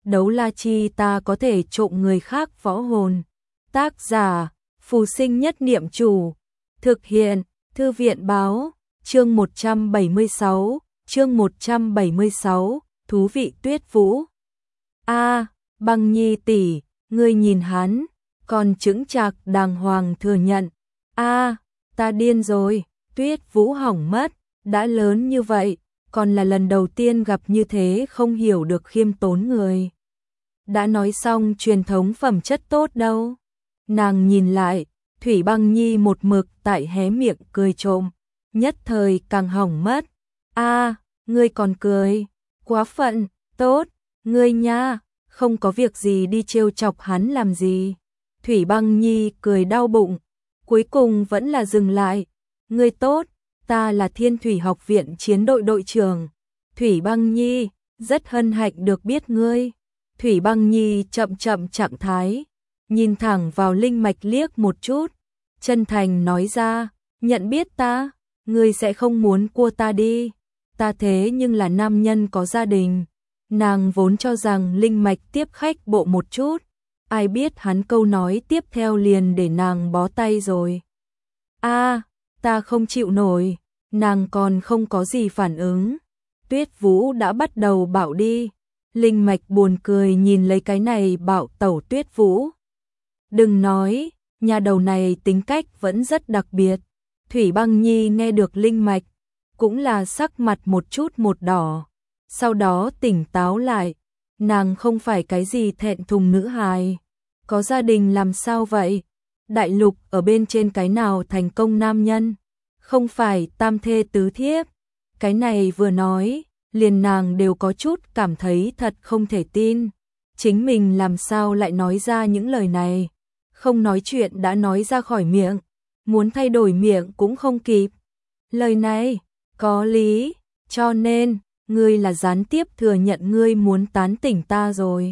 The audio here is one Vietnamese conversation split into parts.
đấu la chi ta có thể trộm người khác võ hồn. Tác giả, Phù Sinh Nhất Niệm Chủ. Thực hiện, Thư viện Báo. Chương 176, chương 176, thú vị Tuyết Vũ. Băng Nhi tỷ, ngươi nhìn hắn, còn chững chạc đàng hoàng thừa nhận. Ta điên rồi, Tuyết Vũ hỏng mất, đã lớn như vậy, còn là lần đầu tiên gặp như thế không hiểu được khiêm tốn người. Đã nói xong truyền thống phẩm chất tốt đâu. Nàng nhìn lại, Thủy Băng Nhi một mực tại hé miệng cười trộm, nhất thời càng hỏng mất. Ngươi còn cười, quá phận, tốt, ngươi nha, không có việc gì đi trêu chọc hắn làm gì. Thủy Băng Nhi cười đau bụng, cuối cùng vẫn là dừng lại. Ngươi tốt, ta là Thiên Thủy Học viện chiến đội đội trưởng. Thủy Băng Nhi, rất hân hạnh được biết ngươi. Thủy Băng Nhi chậm chậm trạng thái, nhìn thẳng vào Linh Mạch liếc một chút, chân thành nói ra, nhận biết ta, ngươi sẽ không muốn cua ta đi. Ta thế nhưng là nam nhân có gia đình. Nàng vốn cho rằng Linh Mạch tiếp khách bộ một chút, ai biết hắn câu nói tiếp theo liền để nàng bó tay rồi. Ta không chịu nổi, nàng còn không có gì phản ứng. Tuyết Vũ đã bắt đầu bạo đi. Linh Mạch buồn cười nhìn lấy cái này bạo tẩu Tuyết Vũ. Đừng nói, nhà đầu này tính cách vẫn rất đặc biệt. Thủy Băng Nhi nghe được Linh Mạch, cũng là sắc mặt một chút một đỏ. Sau đó tỉnh táo lại, nàng không phải cái gì thẹn thùng nữ hài. Có gia đình làm sao vậy? Đại lục ở bên trên cái nào thành công nam nhân? Không phải tam thê tứ thiếp. Cái này vừa nói, liền nàng đều có chút cảm thấy thật không thể tin. Chính mình làm sao lại nói ra những lời này? Không nói chuyện đã nói ra khỏi miệng, muốn thay đổi miệng cũng không kịp. Lời này, có lý, cho nên, ngươi là gián tiếp thừa nhận ngươi muốn tán tỉnh ta rồi.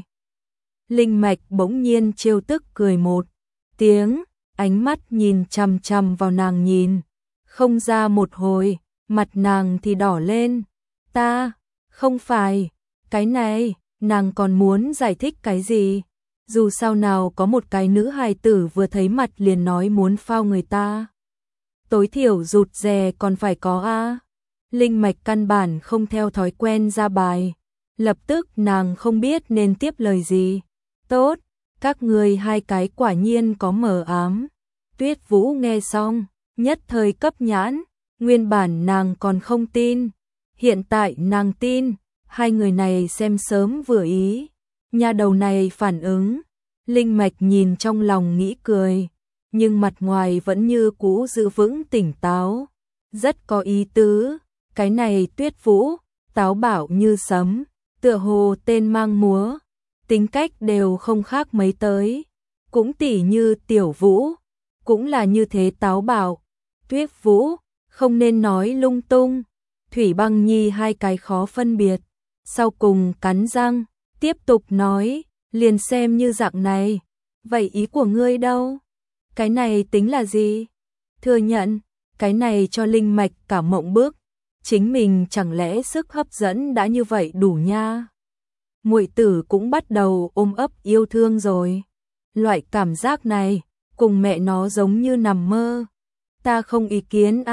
Linh Mạch bỗng nhiên trêu tức cười một tiếng, ánh mắt nhìn chằm chằm vào nàng nhìn. Không ra một hồi, mặt nàng thì đỏ lên. Ta, không phải, cái này, nàng còn muốn giải thích cái gì? Dù sao nào có một cái nữ hài tử vừa thấy mặt liền nói muốn phao người ta. Tối thiểu rụt rè còn phải có Linh Mạch căn bản không theo thói quen ra bài. Lập tức nàng không biết nên tiếp lời gì. Tốt, các người hai cái quả nhiên có mờ ám. Tuyết Vũ nghe xong, nhất thời cấp nhãn. Nguyên bản nàng còn không tin, hiện tại nàng tin. Hai người này xem sớm vừa ý. Nhà đầu này phản ứng. Linh Mạch nhìn trong lòng nghĩ cười, nhưng mặt ngoài vẫn như cũ giữ vững tỉnh táo. Rất có ý tứ. Cái này Tuyết Vũ, táo bạo như sấm, tựa hồ tên mang múa, tính cách đều không khác mấy tới. Cũng tỉ như Tiểu Vũ, cũng là như thế táo bạo. Tuyết Vũ, không nên nói lung tung. Thủy Băng Nhi hai cái khó phân biệt, sau cùng cắn răng, tiếp tục nói, liền xem như dạng này. Vậy ý của ngươi đâu? Cái này tính là gì? Thừa nhận, cái này cho Linh Mạch cả mộng bước. Chính mình chẳng lẽ sức hấp dẫn đã như vậy đủ nha? Muội tử cũng bắt đầu ôm ấp yêu thương rồi. Loại cảm giác này, cùng mẹ nó giống như nằm mơ. Ta không ý kiến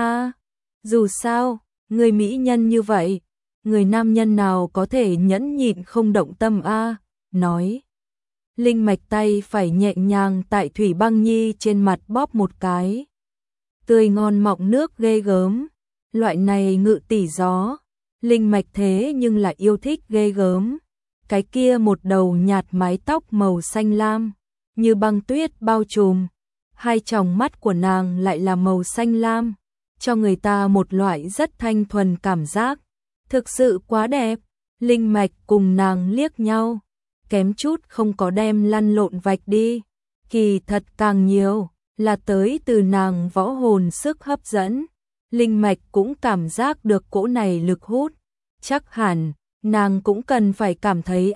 Dù sao, người mỹ nhân như vậy, người nam nhân nào có thể nhẫn nhịn không động tâm nói. Linh Mạch tay phải nhẹ nhàng tại Thủy Băng Nhi trên mặt bóp một cái. Tươi ngon mọng nước ghê gớm. Loại này ngự tỉ gió, Linh Mạch thế nhưng lại yêu thích ghê gớm. Cái kia một đầu nhạt mái tóc màu xanh lam, như băng tuyết bao trùm. Hai tròng mắt của nàng lại là màu xanh lam, cho người ta một loại rất thanh thuần cảm giác. Thực sự quá đẹp. Linh Mạch cùng nàng liếc nhau, kém chút không có đem lăn lộn vạch đi. Kỳ thật càng nhiều, là tới từ nàng võ hồn sức hấp dẫn. Linh Mạch cũng cảm giác được cỗ này lực hút. Chắc hẳn, nàng cũng cần phải cảm thấy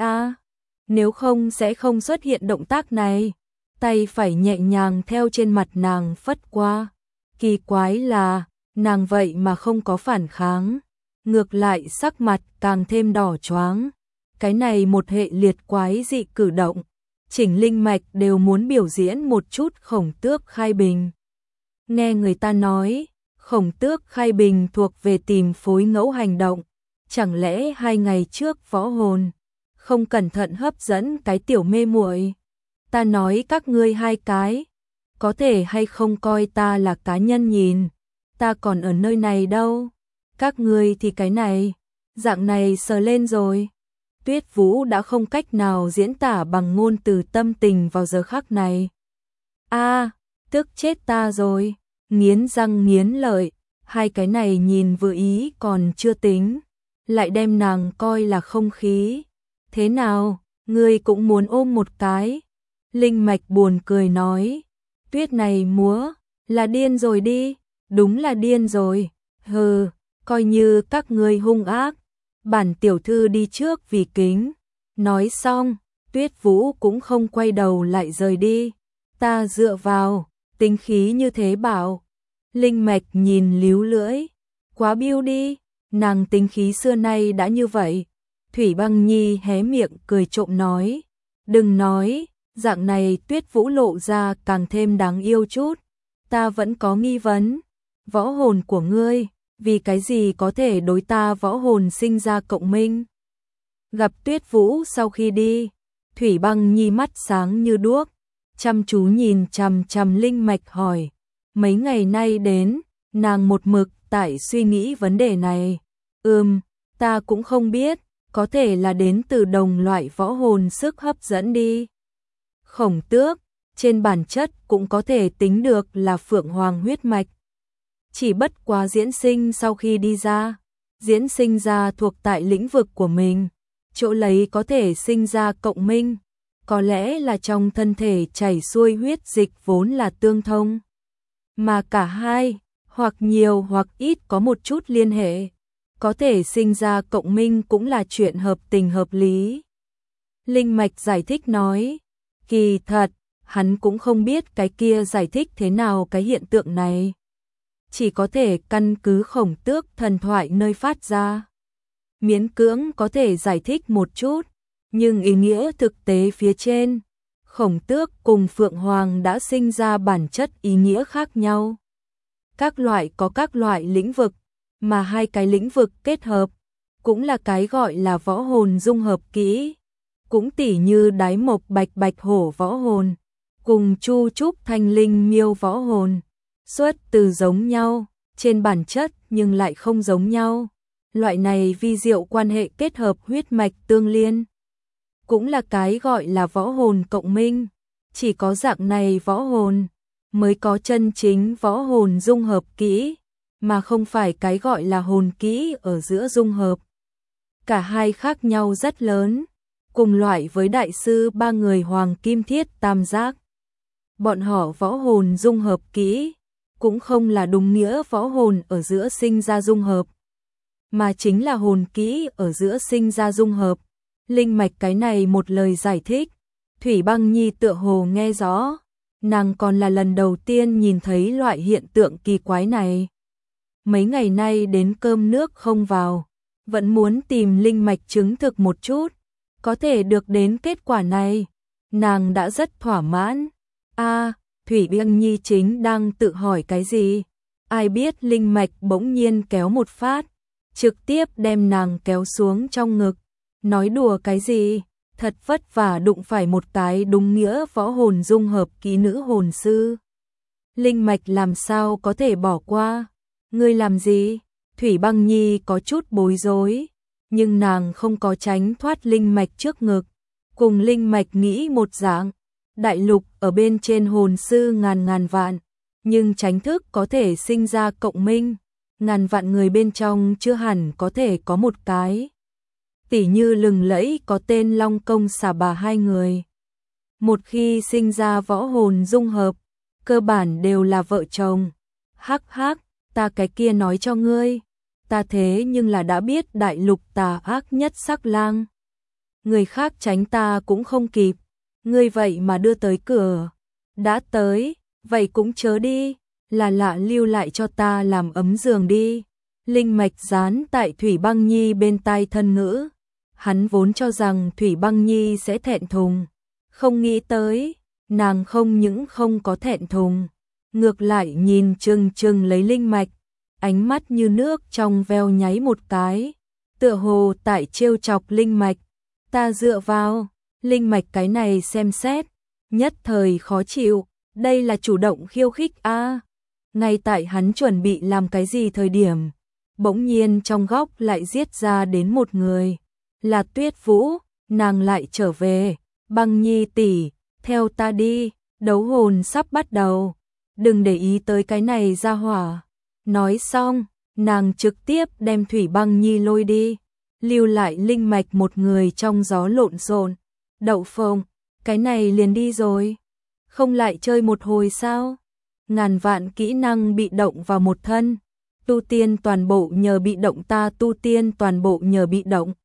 nếu không sẽ không xuất hiện động tác này. Tay phải nhẹ nhàng theo trên mặt nàng phất qua. Kỳ quái là, nàng vậy mà không có phản kháng. Ngược lại sắc mặt càng thêm đỏ choáng. cái này một hệ liệt quái dị cử động, chỉnh linh mạch đều muốn biểu diễn một chút Khổng Tước khai bình. Nghe người ta nói, Khổng Tước khai bình thuộc về tìm phối ngẫu hành động, chẳng lẽ 2 ngày trước võ hồn không cẩn thận hấp dẫn cái tiểu mê muội. Ta nói các ngươi hai cái, có thể hay không coi ta là cá nhân nhìn, ta còn ở nơi này đâu, các ngươi thì cái này, dạng này sờ lên rồi. Tuyết Vũ đã không cách nào diễn tả bằng ngôn từ tâm tình vào giờ khắc này. Tức chết ta rồi, nghiến răng nghiến lợi, hai cái này nhìn vừa ý còn chưa tính, lại đem nàng coi là không khí. Thế nào, ngươi cũng muốn ôm một cái? Linh mạch buồn cười nói, Tuyết này múa, là điên rồi đi, đúng là điên rồi, hừ, coi như các ngươi hung ác, bản tiểu thư đi trước vì kính. Nói xong, Tuyết Vũ cũng không quay đầu lại rời đi, ta dựa vào, tính khí như thế bảo. Linh mạch nhìn líu lưỡi, quá biêu đi, nàng tính khí xưa nay đã như vậy. Thủy Băng Nhi hé miệng cười trộm nói, đừng nói, dạng này Tuyết Vũ lộ ra càng thêm đáng yêu chút. Ta vẫn có nghi vấn, võ hồn của ngươi, vì cái gì có thể đối ta võ hồn sinh ra cộng minh? Gặp Tuyết Vũ sau khi đi, Thủy Băng Nhi mắt sáng như đuốc, chăm chú nhìn chằm chằm linh mạch hỏi, mấy ngày nay đến, nàng một mực tại suy nghĩ vấn đề này. Ta cũng không biết, có thể là đến từ đồng loại võ hồn sức hấp dẫn đi. Khổng Tước, trên bản chất cũng có thể tính được là Phượng Hoàng huyết mạch. Chỉ bất quá diễn sinh sau khi đi ra, diễn sinh ra thuộc tại lĩnh vực của mình, chỗ lấy có thể sinh ra cộng minh, có lẽ là trong thân thể chảy xuôi huyết dịch vốn là tương thông, mà cả hai, hoặc nhiều hoặc ít có một chút liên hệ, có thể sinh ra cộng minh cũng là chuyện hợp tình hợp lý. Linh mạch giải thích nói, kỳ thật, hắn cũng không biết cái kia giải thích thế nào cái hiện tượng này. Chỉ có thể căn cứ Khổng Tước thần thoại nơi phát ra. Miễn cưỡng có thể giải thích một chút, nhưng ý nghĩa thực tế phía trên, Khổng Tước cùng Phượng Hoàng đã sinh ra bản chất ý nghĩa khác nhau. Các loại có các loại lĩnh vực, mà hai cái lĩnh vực kết hợp, cũng là cái gọi là võ hồn dung hợp kỹ. Cũng tỉ như Đái Mộc Bạch Bạch Hổ võ hồn, cùng Chu Trúc Thanh Linh Miêu võ hồn, xuất từ giống nhau, trên bản chất nhưng lại không giống nhau. Loại này vi diệu quan hệ kết hợp huyết mạch tương liên, cũng là cái gọi là võ hồn cộng minh. Chỉ có dạng này võ hồn mới có chân chính võ hồn dung hợp kỹ, mà không phải cái gọi là hồn kỹ ở giữa dung hợp. Cả hai khác nhau rất lớn, cùng loại với đại sư ba người Hoàng Kim Thiết Tam Giác. Bọn họ võ hồn dung hợp kỹ, cũng không là đúng nghĩa võ hồn ở giữa sinh ra dung hợp, mà chính là hồn kỹ ở giữa sinh ra dung hợp. Linh mạch cái này một lời giải thích, Thủy Băng Nhi tựa hồ nghe rõ, nàng còn là lần đầu tiên nhìn thấy loại hiện tượng kỳ quái này. Mấy ngày nay đến cơm nước không vào, vẫn muốn tìm linh mạch chứng thực một chút, có thể được đến kết quả này, nàng đã rất thỏa mãn. Thủy Băng Nhi chính đang tự hỏi cái gì, ai biết linh mạch bỗng nhiên kéo một phát, trực tiếp đem nàng kéo xuống trong ngực. Nói đùa cái gì, thật vất vả đụng phải một cái đúng nghĩa võ hồn dung hợp kỹ nữ hồn sư. Linh mạch làm sao có thể bỏ qua, ngươi làm gì? Thủy Băng Nhi có chút bối rối, nhưng nàng không có tránh thoát linh mạch trước ngực, cùng linh mạch nghĩ một dạng. Đại lục ở bên trên hồn sư ngàn ngàn vạn, nhưng tránh thức có thể sinh ra cộng minh, ngàn vạn người bên trong chưa hẳn có thể có một cái. Tỉ như lừng lẫy có tên Long Công Xà Bà hai người. Một khi sinh ra võ hồn dung hợp, cơ bản đều là vợ chồng. Hắc hắc, ta cái kia nói cho ngươi, ta thế nhưng là đã biết đại lục tà ác nhất sắc lang. Người khác tránh ta cũng không kịp, ngươi vậy mà đưa tới cửa. Đã tới, vậy cũng chớ đi, là lạ lưu lại cho ta làm ấm giường đi. Linh mạch dán tại Thủy Băng Nhi bên tai thân ngữ, Hắn vốn cho rằng Thủy Băng Nhi sẽ thẹn thùng, không nghĩ tới, nàng không những không có thẹn thùng, ngược lại nhìn chừng chừng lấy linh mạch, ánh mắt như nước trong veo nháy một cái, tựa hồ tại trêu chọc linh mạch. Ta dựa vào, linh mạch cái này xem xét, nhất thời khó chịu, đây là chủ động khiêu khích a. Ngay tại hắn chuẩn bị làm cái gì thời điểm, bỗng nhiên trong góc lại giết ra đến một người, là Tuyết Vũ, nàng lại trở về, Băng Nhi tỷ, theo ta đi, đấu hồn sắp bắt đầu, đừng để ý tới cái này ra hỏa. Nói xong, nàng trực tiếp đem Thủy Băng Nhi lôi đi, lưu lại linh mạch một người trong gió lộn xộn. Đậu Phộng, cái này liền đi rồi, không lại chơi một hồi sao? Ngàn vạn kỹ năng bị động vào một thân, tu tiên toàn bộ nhờ bị động, ta tu tiên toàn bộ nhờ bị động.